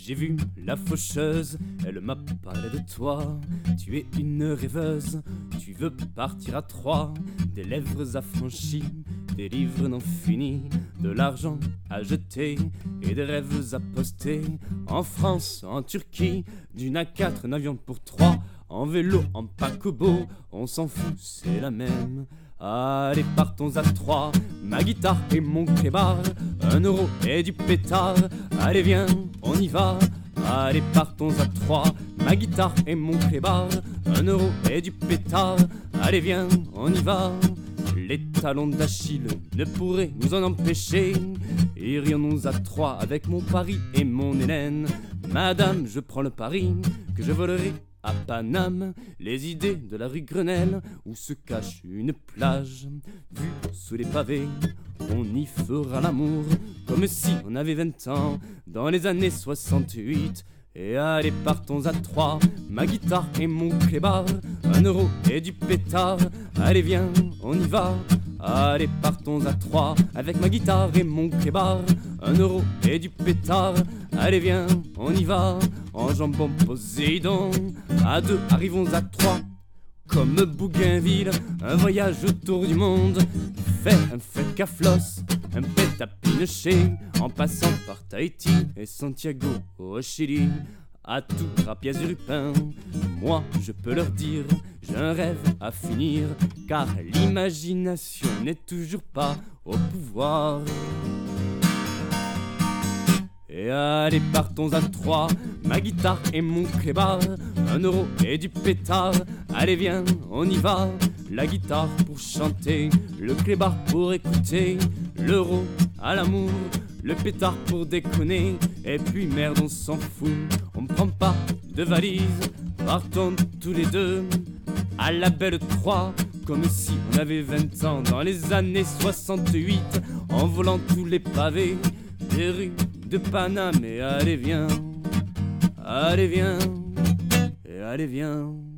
J'ai vu la faucheuse, elle m'a parlé de toi. Tu es une rêveuse, tu veux partir à Troyes. Des lèvres affranchies, des livres non finis, de l'argent à jeter et des rêves à poster. En France, en Turquie, d'une A4, un avion pour 3. En vélo, en paquebot, on s'en fout, c'est la même. Allez, partons à 3, ma guitare et mon clébard, 1 euro et du pétard. Allez, viens, on y va. Allez, partons à 3, ma guitare et mon clébard, 1 euro et du pétard. Allez, viens, on y va. Les talons d'Achille ne pourraient nous en empêcher. Irions-nous à 3 avec mon Paris et mon Hélène. Madame, je prends le pari que je volerai à Paname les idées de la rue Grenelle, où se cache une plage. Vue sous les pavés, on y fera l'amour comme si on avait 20 ans dans les années 68. Et allez, partons à 3, ma guitare et mon clébard, 1 euro et du pétard. Allez, viens, on y va. Allez, partons à 3, avec ma guitare et mon clébard, 1 euro et du pétard. Allez, viens, on y va. En jambon Poséidon, à 2, arrivons à 3. Comme Bougainville, un voyage autour du monde. Fait un fec à Floss, un pet à Pinochet, en passant par Tahiti et Santiago au Chili. À tout Rapiez et Rupin, moi je peux leur dire, j'ai un rêve à finir, car l'imagination n'est toujours pas au pouvoir. Et allez, partons à 3, ma guitare et mon clébard, 1 euro et du pétard. Allez, viens, on y va. La guitare pour chanter, le clébard pour écouter, l'euro à l'amour, le pétard pour déconner. Et puis merde, on s'en fout, on prend pas de valise, partons tous les deux à la belle 3, comme si on avait 20 ans dans les années 68, en volant tous les pavés des rues de Paname. Et allez, viens, allez, viens, et allez, viens.